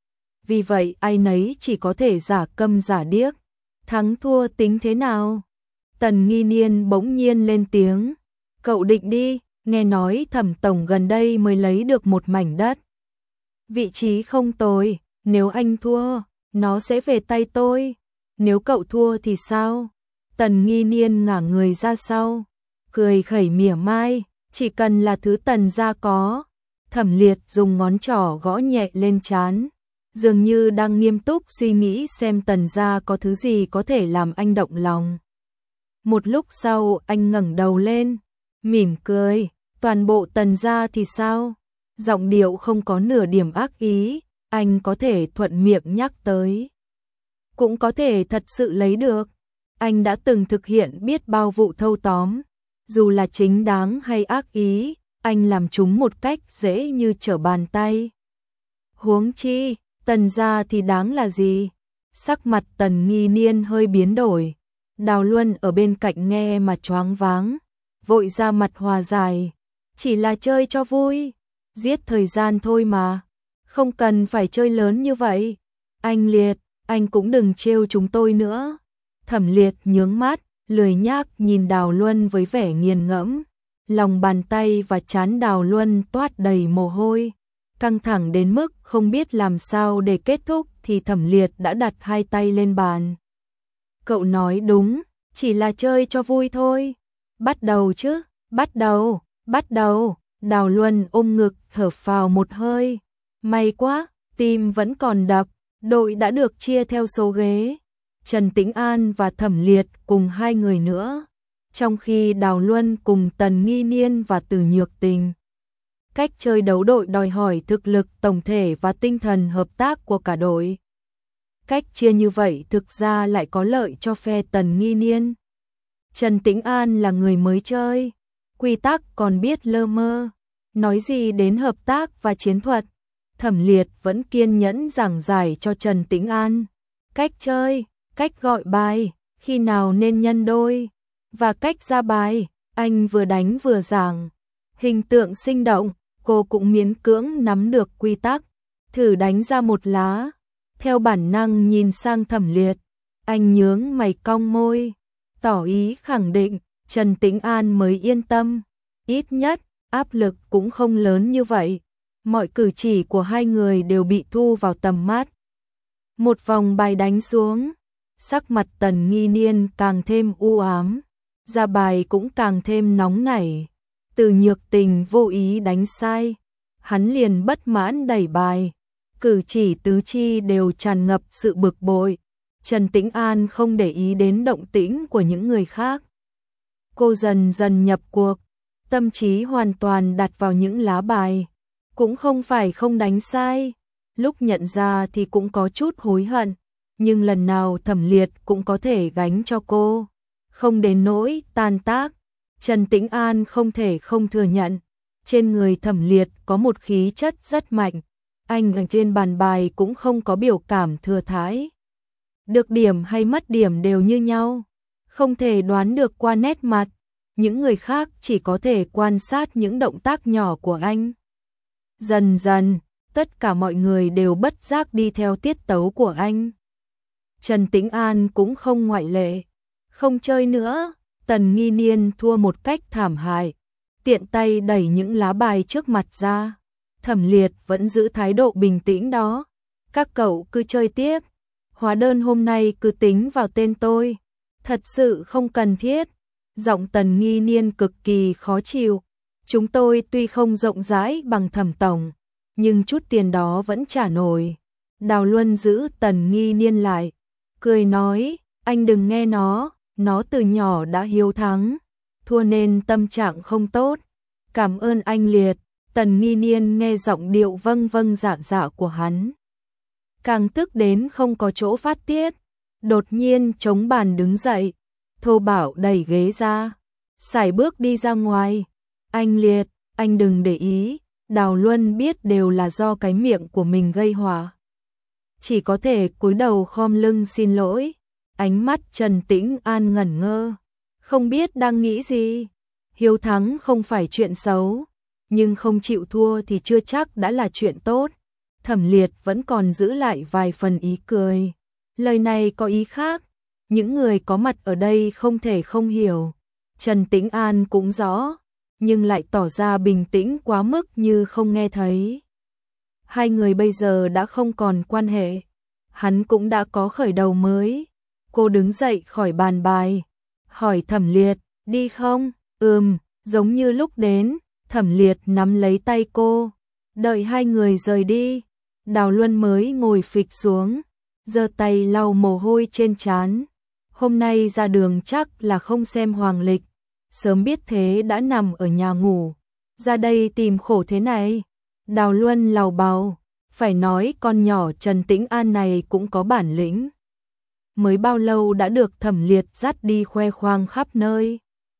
Vì vậy ai nấy chỉ có thể giả câm giả điếc. Thắng thua tính thế nào? Tần Nghi Niên bỗng nhiên lên tiếng. Cậu định đi, nghe nói Thẩm tổng gần đây mới lấy được một mảnh đất. Vị trí không tồi, nếu anh thua, nó sẽ về tay tôi. Nếu cậu thua thì sao? Tần Nghi Niên ngả người ra sau, cười khẩy mỉa mai, chỉ cần là thứ Tần gia có. Thẩm Liệt dùng ngón trỏ gõ nhẹ lên trán, dường như đang nghiêm túc suy nghĩ xem Tần gia có thứ gì có thể làm anh động lòng. Một lúc sau anh ngẩng đầu lên, mỉm cười, toàn bộ Tần gia thì sao? Giọng điệu không có nửa điểm ác ý, anh có thể thuận miệng nhắc tới. Cũng có thể thật sự lấy được. Anh đã từng thực hiện biết bao vụ thâu tóm, dù là chính đáng hay ác ý, anh làm chúng một cách dễ như trở bàn tay. Huống chi, Tần gia thì đáng là gì? Sắc mặt Tần Nghi Niên hơi biến đổi. Đào Luân ở bên cạnh nghe mà choáng váng, vội ra mặt hòa giải. Chỉ là chơi cho vui, giết thời gian thôi mà, không cần phải chơi lớn như vậy. Anh Liệt, anh cũng đừng trêu chúng tôi nữa. Thẩm Liệt nhướng mắt, lười nhác nhìn Đào Luân với vẻ nghiền ngẫm. Lòng bàn tay và trán Đào Luân toát đầy mồ hôi, căng thẳng đến mức không biết làm sao để kết thúc thì Thẩm Liệt đã đặt hai tay lên bàn. Cậu nói đúng, chỉ là chơi cho vui thôi. Bắt đầu chứ, bắt đầu, bắt đầu. Đào Luân ôm ngực thở phào một hơi. May quá, tim vẫn còn đập, đội đã được chia theo số ghế. Trần Tĩnh An và Thẩm Liệt cùng hai người nữa, trong khi Đào Luân cùng Tần Nghi Niên và Từ Nhược Tình. Cách chơi đấu đội đòi hỏi thực lực tổng thể và tinh thần hợp tác của cả đội. Cách chia như vậy thực ra lại có lợi cho phe Tần Nghi Niên. Trần Tĩnh An là người mới chơi, quy tắc còn biết lơ mơ, nói gì đến hợp tác và chiến thuật. Thẩm Liệt vẫn kiên nhẫn giảng giải cho Trần Tĩnh An cách chơi, cách gọi bài, khi nào nên nhân đôi, và cách ra bài. Anh vừa đánh vừa giảng, hình tượng sinh động, cô cũng miễn cưỡng nắm được quy tắc, thử đánh ra một lá. Theo bản năng nhìn sang Thẩm Liệt, anh nhướng mày cong môi, tỏ ý khẳng định. Trần Tĩnh An mới yên tâm, ít nhất áp lực cũng không lớn như vậy. Mọi cử chỉ của hai người đều bị thu vào tầm mắt. Một vòng bài đánh xuống, sắc mặt Tần Nghi Niên càng thêm u ám, ra bài cũng càng thêm nóng nảy. Từ Nhược Tình vô ý đánh sai, hắn liền bất mãn đẩy bài, cử chỉ tứ chi đều tràn ngập sự bực bội. Trần Tĩnh An không để ý đến động tĩnh của những người khác. Cô dần dần nhập cuộc, tâm trí hoàn toàn đặt vào những lá bài. Cũng không phải không đánh sai, lúc nhận ra thì cũng có chút hối hận, nhưng lần nào Thẩm Liệt cũng có thể gánh cho cô, không đến nỗi tan tác. Trần Tĩnh An không thể không thừa nhận, trên người Thẩm Liệt có một khí chất rất mạnh, anh ở trên bàn bài cũng không có biểu cảm thừa thãi. Được điểm hay mất điểm đều như nhau, không thể đoán được qua nét mặt, những người khác chỉ có thể quan sát những động tác nhỏ của anh. Dần dần, tất cả mọi người đều bất giác đi theo tiết tấu của anh. Trần Tĩnh An cũng không ngoại lệ, không chơi nữa. Tần Nghi Niên thua một cách thảm hại, tiện tay đẩy những lá bài trước mặt ra. Thẩm Liệt vẫn giữ thái độ bình tĩnh đó. Các cậu cứ chơi tiếp, hóa đơn hôm nay cứ tính vào tên tôi, thật sự không cần thiết. Giọng Tần Nghi Niên cực kỳ khó chịu. Chúng tôi tuy không rộng rãi bằng Thẩm tổng, nhưng chút tiền đó vẫn trả nổi. Đào Luân giữ Tần Nghi Niên lại, cười nói, anh đừng nghe nó, nó từ nhỏ đã hiếu thắng, thua nên tâm trạng không tốt. Cảm ơn anh Liệt. Tần Nghi Niên nghe giọng điệu vâng vâng dạ dạ của hắn, càng tức đến không có chỗ phát tiết, đột nhiên chống bàn đứng dậy, thô bạo đẩy ghế ra, sải bước đi ra ngoài. Anh Liệt, anh đừng để ý, Đào Luân biết đều là do cái miệng của mình gây họa, chỉ có thể cúi đầu khom lưng xin lỗi. Ánh mắt Trần Tĩnh An ngẩn ngơ, không biết đang nghĩ gì. Hiếu thắng không phải chuyện xấu, nhưng không chịu thua thì chưa chắc đã là chuyện tốt. Thẩm Liệt vẫn còn giữ lại vài phần ý cười. Lời này có ý khác, những người có mặt ở đây không thể không hiểu. Trần Tĩnh An cũng rõ, nhưng lại tỏ ra bình tĩnh quá mức như không nghe thấy. Hai người bây giờ đã không còn quan hệ, hắn cũng đã có khởi đầu mới. Cô đứng dậy khỏi bàn bài, hỏi Thẩm Liệt, đi không? Ừm, giống như lúc đến. Thẩm Liệt nắm lấy tay cô, đợi hai người rời đi. Đào Luân mới ngồi phịch xuống, giơ tay lau mồ hôi trên trán. Hôm nay ra đường chắc là không xem hoàng lịch, sớm biết thế đã nằm ở nhà ngủ, ra đây tìm khổ thế này. Đào Luân lầu bầu, phải nói con nhỏ Trần Tĩnh An này cũng có bản lĩnh. Mới bao lâu đã được Thẩm Liệt dắt đi khoe khoang khắp nơi.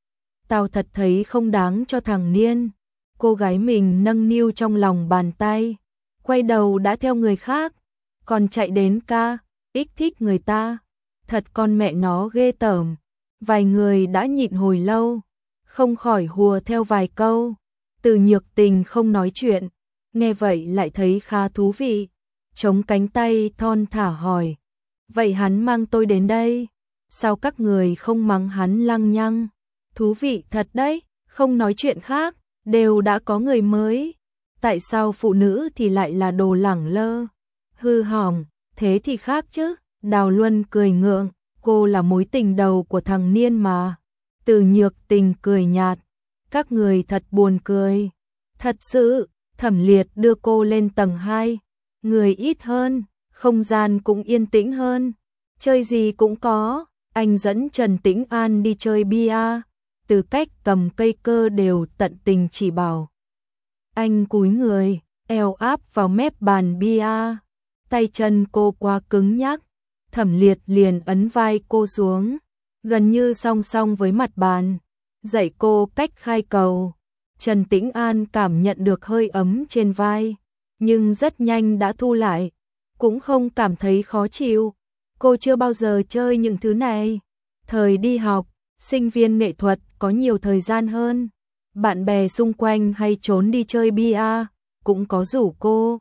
Tao thật thấy không đáng cho thằng Niên. Cô gái mình nâng niu trong lòng bàn tay, quay đầu đã theo người khác, còn chạy đến ca, ích thích người ta. Thật con mẹ nó ghê tởm. Vài người đã nhịn hồi lâu, không khỏi hùa theo vài câu. Từ Nhược Tình không nói chuyện, nghe vậy lại thấy khá thú vị. Chống cánh tay thon thả hỏi, vậy hắn mang tôi đến đây, sao các người không mắng hắn lăng nhăng? Thú vị thật đấy, không nói chuyện khác, đều đã có người mới. Tại sao phụ nữ thì lại là đồ lẳng lơ, hư hỏng, thế thì khác chứ. Đào Luân cười ngượng, cô là mối tình đầu của thằng Niên mà. Từ Nhược Tình cười nhạt, các người thật buồn cười. Thật sự. Thẩm Liệt đưa cô lên tầng hai, người ít hơn, không gian cũng yên tĩnh hơn, chơi gì cũng có. Anh dẫn Trần Tĩnh An đi chơi bia, từ cách cầm cây cơ đều tận tình chỉ bảo. Anh cúi người, eo áp vào mép bàn bia, tay chân cô quá cứng nhắc. Thẩm Liệt liền ấn vai cô xuống, gần như song song với mặt bàn, dạy cô cách khai cầu. Trần Tĩnh An cảm nhận được hơi ấm trên vai, nhưng rất nhanh đã thu lại, cũng không cảm thấy khó chịu. Cô chưa bao giờ chơi những thứ này. Thời đi học, sinh viên nghệ thuật có nhiều thời gian hơn. Bạn bè xung quanh hay trốn đi chơi bia, cũng có rủ cô.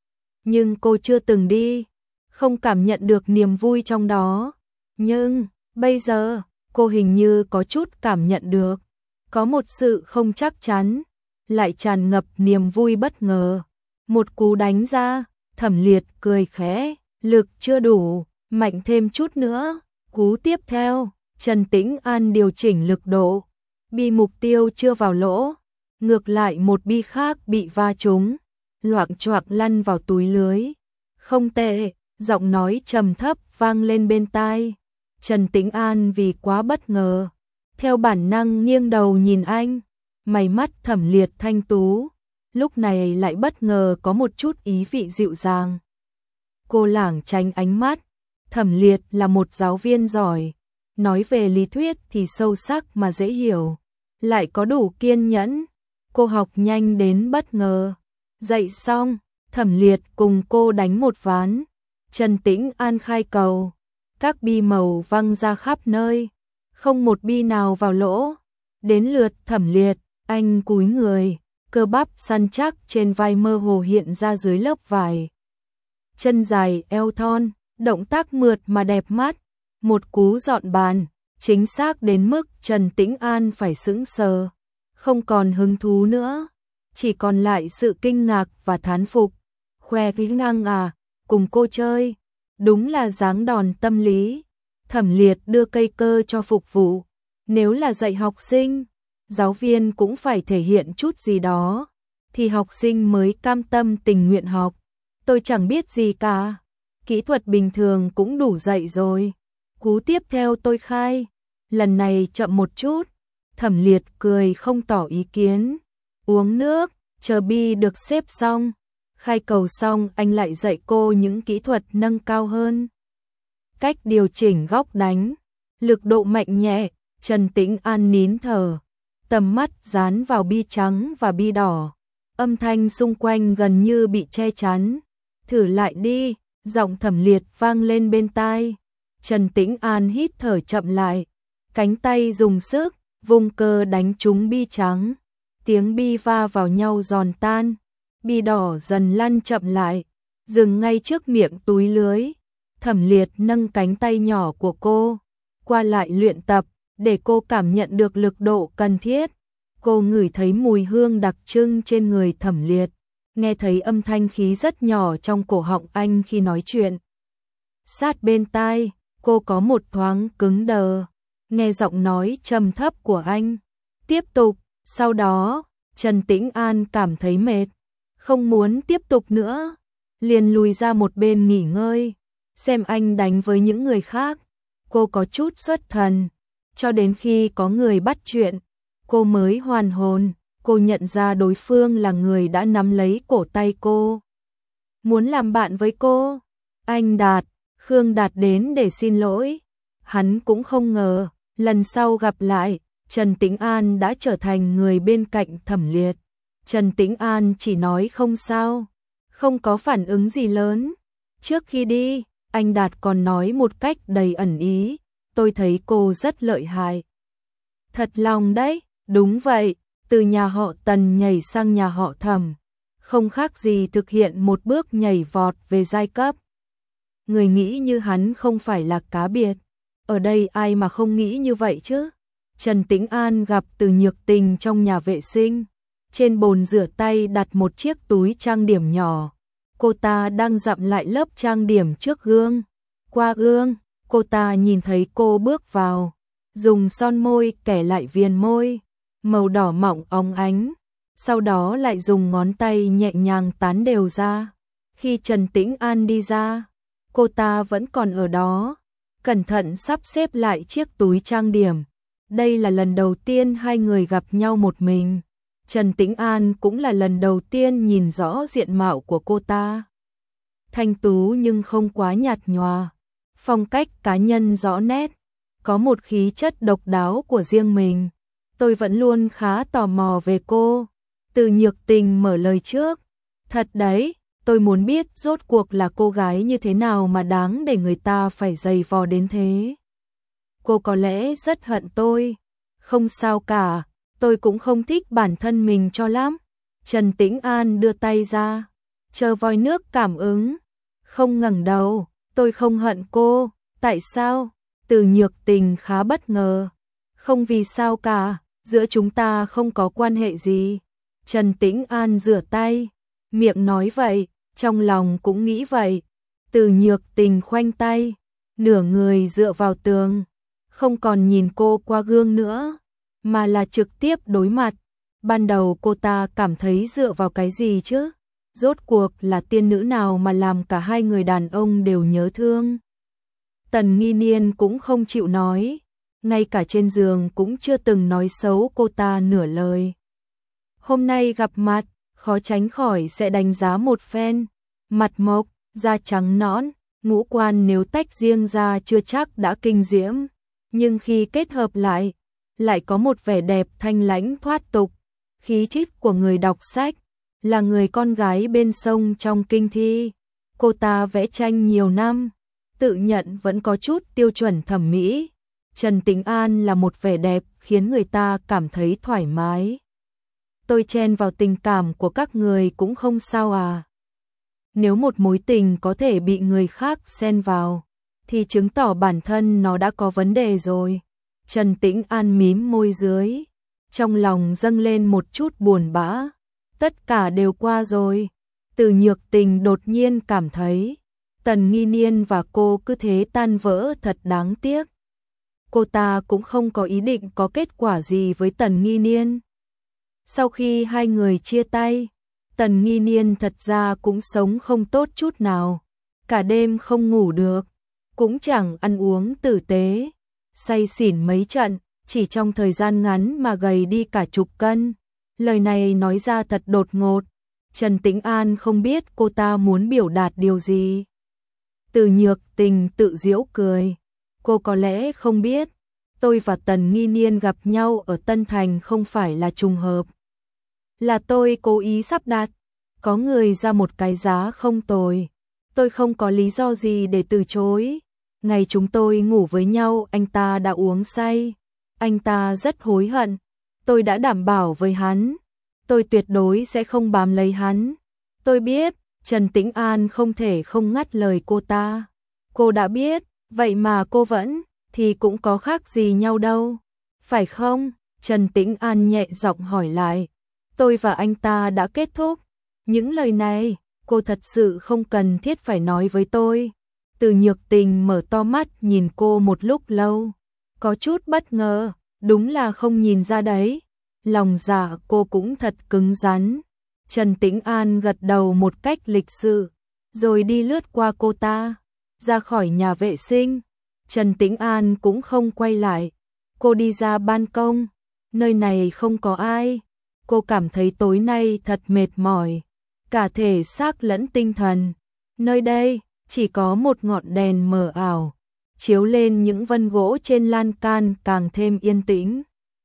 Nhưng cô chưa từng đi, không cảm nhận được niềm vui trong đó. Nhưng, bây giờ, cô hình như có chút cảm nhận được. Có một sự không chắc chắn, lại tràn ngập niềm vui bất ngờ. Một cú đánh ra, Thẩm Liệt cười khẽ, lực chưa đủ, mạnh thêm chút nữa. Cú tiếp theo, Trần Tĩnh An điều chỉnh lực độ, bi mục tiêu chưa vào lỗ, ngược lại một bi khác bị va trúng, loạng choạng lăn vào túi lưới. Không tệ, giọng nói trầm thấp vang lên bên tai. Trần Tĩnh An vì quá bất ngờ, theo bản năng nghiêng đầu nhìn anh. Mày mắt Thẩm Liệt thanh tú, lúc này lại bất ngờ có một chút ý vị dịu dàng. Cô lảng tránh ánh mắt. Thẩm Liệt là một giáo viên giỏi, nói về lý thuyết thì sâu sắc mà dễ hiểu, lại có đủ kiên nhẫn. Cô học nhanh đến bất ngờ. Dạy xong, Thẩm Liệt cùng cô đánh một ván. Trần Tĩnh An khai cầu, các bi màu văng ra khắp nơi, không một bi nào vào lỗ. Đến lượt Thẩm Liệt, anh cúi người, cơ bắp săn chắc trên vai mơ hồ hiện ra dưới lớp vải. Chân dài eo thon, động tác mượt mà đẹp mắt, một cú dọn bàn, chính xác đến mức Trần Tĩnh An phải sững sờ, không còn hứng thú nữa, chỉ còn lại sự kinh ngạc và thán phục. Khoe kỹ năng à, cùng cô chơi, đúng là giáng đòn tâm lý. Thẩm Liệt đưa cây cơ cho phục vụ, nếu là dạy học sinh, giáo viên cũng phải thể hiện chút gì đó, thì học sinh mới cam tâm tình nguyện học. Tôi chẳng biết gì cả. kỹ thuật bình thường cũng đủ dậy rồi. Cú tiếp theo tôi khai, lần này chậm một chút. Thẩm Liệt cười không tỏ ý kiến. Uống nước, chờ bi được xếp xong. Khai cầu xong anh lại dạy cô những kỹ thuật nâng cao hơn. Cách điều chỉnh góc đánh, lực độ mạnh nhẹ. Trần Tĩnh An nín thở, tầm mắt dán vào bi trắng và bi đỏ. Âm thanh xung quanh gần như bị che chắn. Thử lại đi, giọng Thẩm Liệt vang lên bên tai. Trần Tĩnh An hít thở chậm lại, cánh tay dùng sức, vung cơ đánh trúng bi trắng. Tiếng bi va vào nhau giòn tan, bi đỏ dần lăn chậm lại, dừng ngay trước miệng túi lưới. Thẩm Liệt nâng cánh tay nhỏ của cô, qua lại luyện tập, để cô cảm nhận được lực độ cần thiết. Cô ngửi thấy mùi hương đặc trưng trên người Thẩm Liệt, nghe thấy âm thanh khí rất nhỏ trong cổ họng anh khi nói chuyện. Sát bên tai, cô có một thoáng cứng đờ, nghe giọng nói trầm thấp của anh. Tiếp tục, sau đó, Trần Tĩnh An cảm thấy mệt, không muốn tiếp tục nữa, liền lùi ra một bên nghỉ ngơi, xem anh đánh với những người khác. Cô có chút xuất thần, cho đến khi có người bắt chuyện, cô mới hoàn hồn. Cô nhận ra đối phương là người đã nắm lấy cổ tay cô, muốn làm bạn với cô. Anh Đạt, Khương Đạt đến để xin lỗi. Hắn cũng không ngờ, lần sau gặp lại, Trần Tĩnh An đã trở thành người bên cạnh Thẩm Liệt. Trần Tĩnh An chỉ nói không sao, không có phản ứng gì lớn. Trước khi đi, anh Đạt còn nói một cách đầy ẩn ý, tôi thấy cô rất lợi hại. Thật lòng đấy, đúng vậy, từ nhà họ Tần nhảy sang nhà họ Thẩm, không khác gì thực hiện một bước nhảy vọt về giai cấp. Người nghĩ như hắn không phải là cá biệt, ở đây ai mà không nghĩ như vậy chứ. Trần Tĩnh An gặp Từ Nhược Tình trong nhà vệ sinh, trên bồn rửa tay đặt một chiếc túi trang điểm nhỏ. Cô ta đang dặm lại lớp trang điểm trước gương. Qua gương, cô ta nhìn thấy cô bước vào, dùng son môi kẻ lại viền môi, màu đỏ mọng óng ánh, sau đó lại dùng ngón tay nhẹ nhàng tán đều ra. Khi Trần Tĩnh An đi ra, cô ta vẫn còn ở đó, cẩn thận sắp xếp lại chiếc túi trang điểm. Đây là lần đầu tiên hai người gặp nhau một mình. Trần Tĩnh An cũng là lần đầu tiên nhìn rõ diện mạo của cô ta. Thanh tú nhưng không quá nhạt nhòa, phong cách cá nhân rõ nét, có một khí chất độc đáo của riêng mình. Tôi vẫn luôn khá tò mò về cô. Từ Nhược Tình mở lời trước. Thật đấy, tôi muốn biết rốt cuộc là cô gái như thế nào mà đáng để người ta phải giày vò đến thế. Cô có lẽ rất hận tôi. Không sao cả, tôi cũng không thích bản thân mình cho lắm. Trần Tĩnh An đưa tay ra, chờ vòi nước cảm ứng. Không ngẩng đầu, tôi không hận cô. Tại sao? Từ Nhược Tình khá bất ngờ. Không vì sao cả, giữa chúng ta không có quan hệ gì. Trần Tĩnh An rửa tay, miệng nói vậy, trong lòng cũng nghĩ vậy. Từ Nhược Tình khoanh tay, nửa người dựa vào tường, không còn nhìn cô qua gương nữa, mà là trực tiếp đối mặt. Ban đầu cô ta cảm thấy dựa vào cái gì chứ? Rốt cuộc là tiên nữ nào mà làm cả hai người đàn ông đều nhớ thương? Tần Nghi Niên cũng không chịu nói, ngay cả trên giường cũng chưa từng nói xấu cô ta nửa lời. Hôm nay gặp mặt, khó tránh khỏi sẽ đánh giá một phen. Mặt mộc, da trắng nõn, ngũ quan nếu tách riêng ra chưa chắc đã kinh diễm, nhưng khi kết hợp lại, lại có một vẻ đẹp thanh lãnh thoát tục. Khí chất của người đọc sách, là người con gái bên sông trong kinh thi. Cô ta vẽ tranh nhiều năm, tự nhận vẫn có chút tiêu chuẩn thẩm mỹ. Trần Tĩnh An là một vẻ đẹp khiến người ta cảm thấy thoải mái. Tôi chen vào tình cảm của các người cũng không sao à. Nếu một mối tình có thể bị người khác xen vào, thì chứng tỏ bản thân nó đã có vấn đề rồi. Trần Tĩnh An mím môi dưới, trong lòng dâng lên một chút buồn bã. Tất cả đều qua rồi. Từ Nhược Tình đột nhiên cảm thấy Tần Nghi Niên và cô cứ thế tan vỡ thật đáng tiếc. Cô ta cũng không có ý định có kết quả gì với Tần Nghi Niên. Sau khi hai người chia tay, Tần Nghi Niên thật ra cũng sống không tốt chút nào. cả đêm không ngủ được, cũng chẳng ăn uống tử tế, say xỉn mấy trận, chỉ trong thời gian ngắn mà gầy đi cả chục cân. Lời này nói ra thật đột ngột, Trần Tĩnh An không biết cô ta muốn biểu đạt điều gì. Từ Nhược Tình tự giễu cười, cô có lẽ không biết, tôi và Tần Nghi Niên gặp nhau ở Tân Thành không phải là trùng hợp. Là tôi cố ý sắp đặt, có người ra một cái giá không tồi, tôi không có lý do gì để từ chối. Ngày chúng tôi ngủ với nhau anh ta đã uống say, anh ta rất hối hận, tôi đã đảm bảo với hắn, tôi tuyệt đối sẽ không bám lấy hắn. Tôi biết, Trần Tĩnh An không thể không ngắt lời cô ta. Cô đã biết, vậy mà cô vẫn, thì cũng có khác gì nhau đâu. Phải không? Trần Tĩnh An nhẹ giọng hỏi lại. Tôi và anh ta đã kết thúc. Những lời này, cô thật sự không cần thiết phải nói với tôi. Từ Nhược Tình mở to mắt nhìn cô một lúc lâu. Có chút bất ngờ, đúng là không nhìn ra đấy. Lòng dạ cô cũng thật cứng rắn. Trần Tĩnh An gật đầu một cách lịch sự, rồi đi lướt qua cô ta, ra khỏi nhà vệ sinh. Trần Tĩnh An cũng không quay lại. Cô đi ra ban công, nơi này không có ai. Cô cảm thấy tối nay thật mệt mỏi, cả thể xác lẫn tinh thần. Nơi đây chỉ có một ngọn đèn mờ ảo, chiếu lên những vân gỗ trên lan can càng thêm yên tĩnh.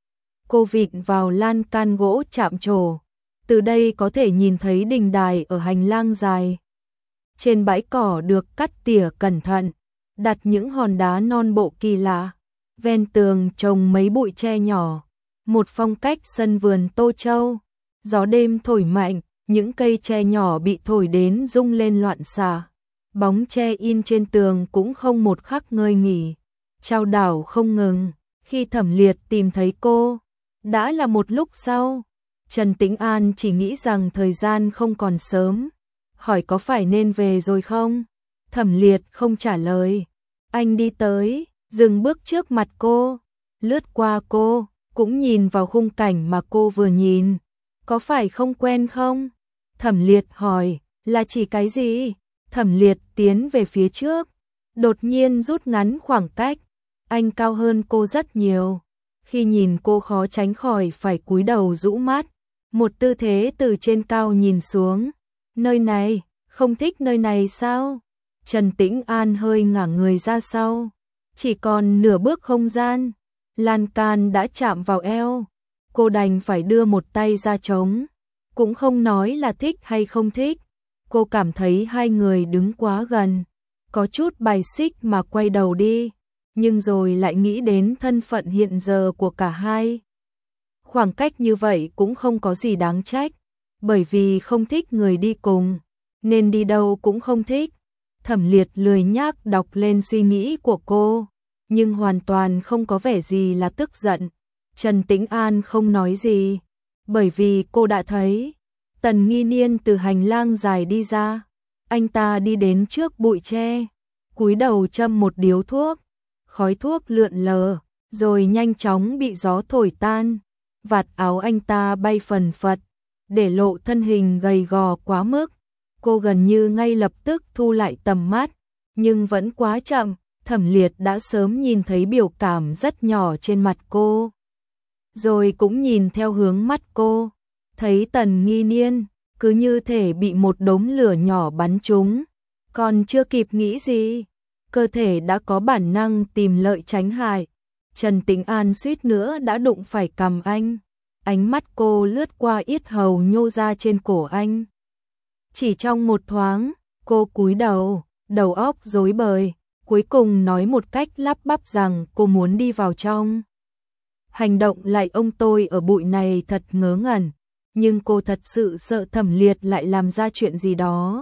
Cô vịn vào lan can gỗ chạm trổ, từ đây có thể nhìn thấy đình đài ở hành lang dài. Trên bãi cỏ được cắt tỉa cẩn thận, đặt những hòn đá non bộ kỳ lạ. Ven tường trồng mấy bụi tre nhỏ, một phong cách sân vườn Tô Châu. Gió đêm thổi mạnh, những cây tre nhỏ bị thổi đến rung lên loạn xạ. Bóng tre in trên tường cũng không một khắc ngơi nghỉ, chao đảo không ngừng. Khi Thẩm Liệt tìm thấy cô, đã là một lúc sau. Trần Tĩnh An chỉ nghĩ rằng thời gian không còn sớm, hỏi có phải nên về rồi không? Thẩm Liệt không trả lời. Anh đi tới, dừng bước trước mặt cô, lướt qua cô, cũng nhìn vào khung cảnh mà cô vừa nhìn. Có phải không quen không? Thẩm Liệt hỏi, là chỉ cái gì? Thẩm Liệt tiến về phía trước, đột nhiên rút ngắn khoảng cách. Anh cao hơn cô rất nhiều. Khi nhìn cô khó tránh khỏi phải cúi đầu rũ mắt. Một tư thế từ trên cao nhìn xuống. Nơi này, không thích nơi này sao? Trần Tĩnh An hơi ngả người ra sau. Chỉ còn nửa bước không gian. Lan can đã chạm vào eo. Cô đành phải đưa một tay ra trống. Cũng không nói là thích hay không thích. Cô cảm thấy hai người đứng quá gần. Có chút bài xích mà quay đầu đi. Nhưng rồi lại nghĩ đến thân phận hiện giờ của cả hai. Khoảng cách như vậy cũng không có gì đáng trách. Bởi vì không thích người đi cùng, nên đi đâu cũng không thích. Thẩm Liệt lười nhác đọc lên suy nghĩ của cô, nhưng hoàn toàn không có vẻ gì là tức giận. Trần Tĩnh An không nói gì, bởi vì cô đã thấy Tần Nghi Niên từ hành lang dài đi ra. Anh ta đi đến trước bụi tre, cúi đầu châm một điếu thuốc. Khói thuốc lượn lờ, rồi nhanh chóng bị gió thổi tan. Vạt áo anh ta bay phần phật, để lộ thân hình gầy gò quá mức. Cô gần như ngay lập tức thu lại tầm mắt, nhưng vẫn quá chậm. Thẩm Liệt đã sớm nhìn thấy biểu cảm rất nhỏ trên mặt cô, rồi cũng nhìn theo hướng mắt cô, thấy Tần Nghi Niên cứ như thể bị một đốm lửa nhỏ bắn trúng. Còn chưa kịp nghĩ gì, cơ thể đã có bản năng tìm lợi tránh hại. Trần Tĩnh An suýt nữa đã đụng phải cằm anh. Ánh mắt cô lướt qua yết hầu nhô ra trên cổ anh. Chỉ trong một thoáng, cô cúi đầu, đầu óc rối bời, cuối cùng nói một cách lắp bắp rằng cô muốn đi vào trong. Hành động lại ông tôi ở bụi này thật ngớ ngẩn, nhưng cô thật sự sợ Thẩm Liệt lại làm ra chuyện gì đó.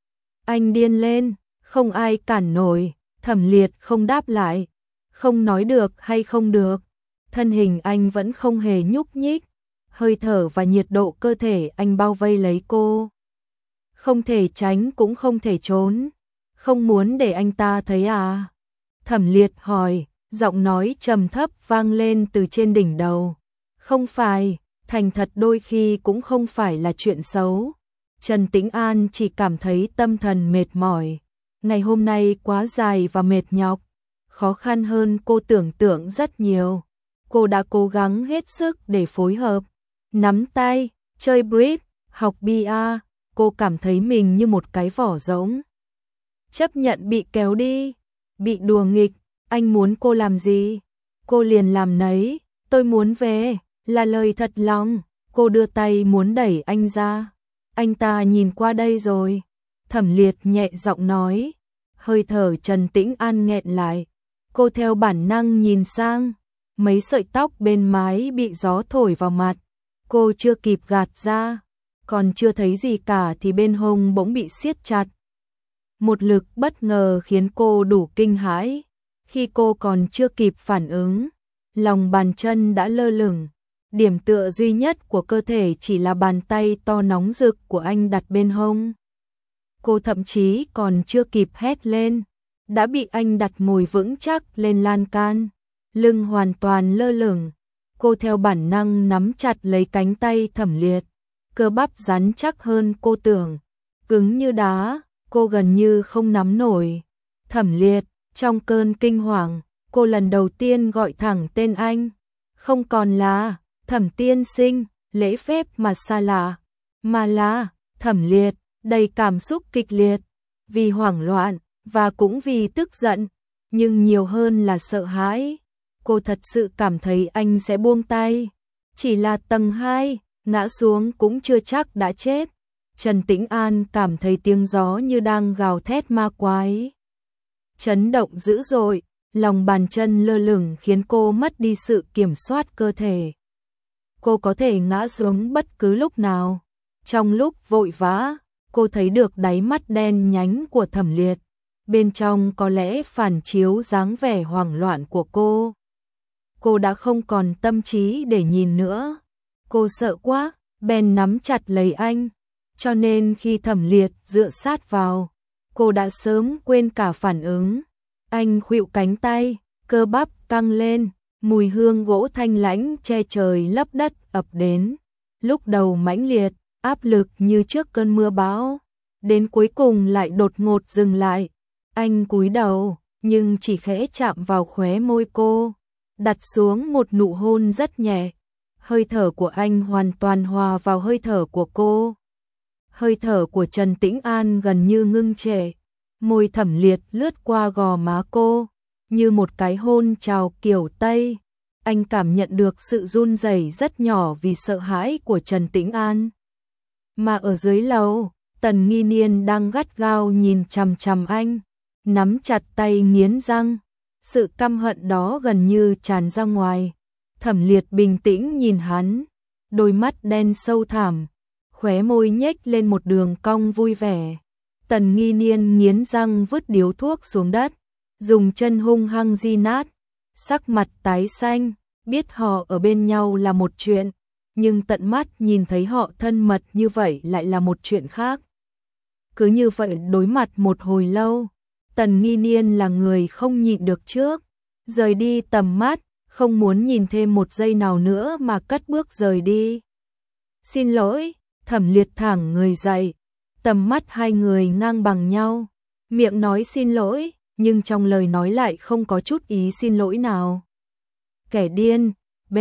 Anh điên lên, không ai cản nổi. Thẩm Liệt không đáp lại, không nói được hay không được. Thân hình anh vẫn không hề nhúc nhích, hơi thở và nhiệt độ cơ thể anh bao vây lấy cô. Không thể tránh cũng không thể trốn. Không muốn để anh ta thấy à? Thẩm Liệt hỏi, giọng nói trầm thấp vang lên từ trên đỉnh đầu. Không phải, thành thật đôi khi cũng không phải là chuyện xấu. Trần Tĩnh An chỉ cảm thấy tâm thần mệt mỏi. Ngày hôm nay quá dài và mệt nhọc, khó khăn hơn cô tưởng tượng rất nhiều. Cô đã cố gắng hết sức để phối hợp, nắm tay, chơi bridge, học bia, cô cảm thấy mình như một cái vỏ rỗng. Chấp nhận bị kéo đi, bị đùa nghịch, anh muốn cô làm gì? Cô liền làm nấy, tôi muốn về, là lời thật lòng. Cô đưa tay muốn đẩy anh ra. Anh ta nhìn qua đây rồi. Thẩm Liệt nhẹ giọng nói. Hơi thở Trần Tĩnh An nghẹn lại. Cô theo bản năng nhìn sang. Mấy sợi tóc bên mái bị gió thổi vào mặt. Cô chưa kịp gạt ra. Còn chưa thấy gì cả thì bên hông bỗng bị siết chặt. Một lực bất ngờ khiến cô đủ kinh hãi. Khi cô còn chưa kịp phản ứng, lòng bàn chân đã lơ lửng. Điểm tựa duy nhất của cơ thể chỉ là bàn tay to nóng rực của anh đặt bên hông. Cô thậm chí còn chưa kịp hét lên, đã bị anh đặt ngồi vững chắc lên lan can, lưng hoàn toàn lơ lửng. Cô theo bản năng nắm chặt lấy cánh tay Thẩm Liệt, cơ bắp rắn chắc hơn cô tưởng, cứng như đá, cô gần như không nắm nổi. Thẩm Liệt, trong cơn kinh hoàng, cô lần đầu tiên gọi thẳng tên anh, không còn là Thẩm tiên sinh, lễ phép mà xa lạ, mà là Thẩm Liệt, đầy cảm xúc kịch liệt, vì hoảng loạn và cũng vì tức giận, nhưng nhiều hơn là sợ hãi. Cô thật sự cảm thấy anh sẽ buông tay, chỉ là tầng hai, ngã xuống cũng chưa chắc đã chết. Trần Tĩnh An cảm thấy tiếng gió như đang gào thét ma quái. Chấn động dữ dội, lòng bàn chân lơ lửng khiến cô mất đi sự kiểm soát cơ thể. Cô có thể ngã xuống bất cứ lúc nào. Trong lúc vội vã, cô thấy được đáy mắt đen nhánh của Thẩm Liệt. Bên trong có lẽ phản chiếu dáng vẻ hoảng loạn của cô. Cô đã không còn tâm trí để nhìn nữa. Cô sợ quá, bèn nắm chặt lấy anh. Cho nên khi Thẩm Liệt dựa sát vào, cô đã sớm quên cả phản ứng. Anh khuỵu cánh tay, cơ bắp căng lên, mùi hương gỗ thanh lãnh che trời lấp đất ập đến. Lúc đầu mãnh liệt, áp lực như trước cơn mưa bão, đến cuối cùng lại đột ngột dừng lại. Anh cúi đầu, nhưng chỉ khẽ chạm vào khóe môi cô, đặt xuống một nụ hôn rất nhẹ. Hơi thở của anh hoàn toàn hòa vào hơi thở của cô. Hơi thở của Trần Tĩnh An gần như ngưng trệ, môi Thẩm Liệt lướt qua gò má cô, như một cái hôn chào kiểu Tây. Anh cảm nhận được sự run rẩy rất nhỏ vì sợ hãi của Trần Tĩnh An. Mà ở dưới lầu, Tần Nghi Niên đang gắt gao nhìn chằm chằm anh, nắm chặt tay nghiến răng, sự căm hận đó gần như tràn ra ngoài. Thẩm Liệt bình tĩnh nhìn hắn, đôi mắt đen sâu thẳm, khóe môi nhếch lên một đường cong vui vẻ. Tần Nghi Niên nghiến răng vứt điếu thuốc xuống đất, dùng chân hung hăng di nát, sắc mặt tái xanh, biết họ ở bên nhau là một chuyện, nhưng tận mắt nhìn thấy họ thân mật như vậy lại là một chuyện khác. Cứ như vậy đối mặt một hồi lâu, Tần Nghi Niên là người không nhịn được trước, rời đi tầm mắt, không muốn nhìn thêm một giây nào nữa mà cất bước rời đi. Xin lỗi, Thẩm Liệt thẳng người dậy, tầm mắt hai người ngang bằng nhau, miệng nói xin lỗi, nhưng trong lời nói lại không có chút ý xin lỗi nào. Kẻ điên, B,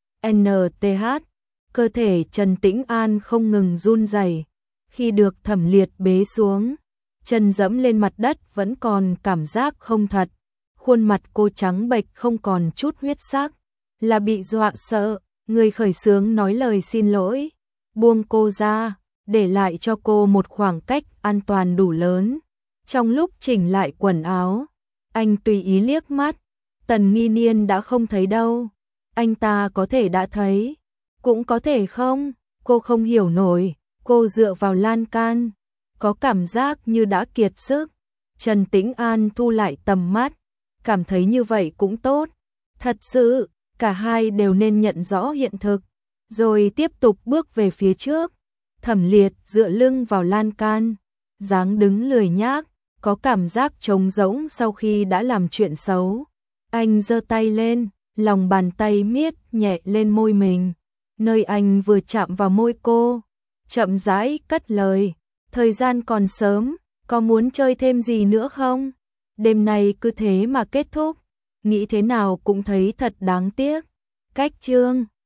N T H, cơ thể Trần Tĩnh An không ngừng run rẩy. Khi được Thẩm Liệt bế xuống, chân dẫm lên mặt đất vẫn còn cảm giác không thật. Khuôn mặt cô trắng bệch không còn chút huyết sắc, là bị dọa sợ. Người khởi xướng nói lời xin lỗi, buông cô ra, để lại cho cô một khoảng cách an toàn đủ lớn. Trong lúc chỉnh lại quần áo, anh tùy ý liếc mắt, Tần Nghi Niên đã không thấy đâu. Anh ta có thể đã thấy, cũng có thể không, cô không hiểu nổi. Cô dựa vào lan can, có cảm giác như đã kiệt sức. Trần Tĩnh An thu lại tầm mắt, cảm thấy như vậy cũng tốt. Thật sự, cả hai đều nên nhận rõ hiện thực, rồi tiếp tục bước về phía trước. Thẩm Liệt dựa lưng vào lan can, dáng đứng lười nhác, có cảm giác trống rỗng sau khi đã làm chuyện xấu. Anh giơ tay lên, lòng bàn tay miết nhẹ lên môi mình, nơi anh vừa chạm vào môi cô, chậm rãi cất lời, thời gian còn sớm, Có muốn chơi thêm gì nữa không? Đêm nay cứ thế mà kết thúc, nghĩ thế nào cũng thấy thật đáng tiếc. Cách chương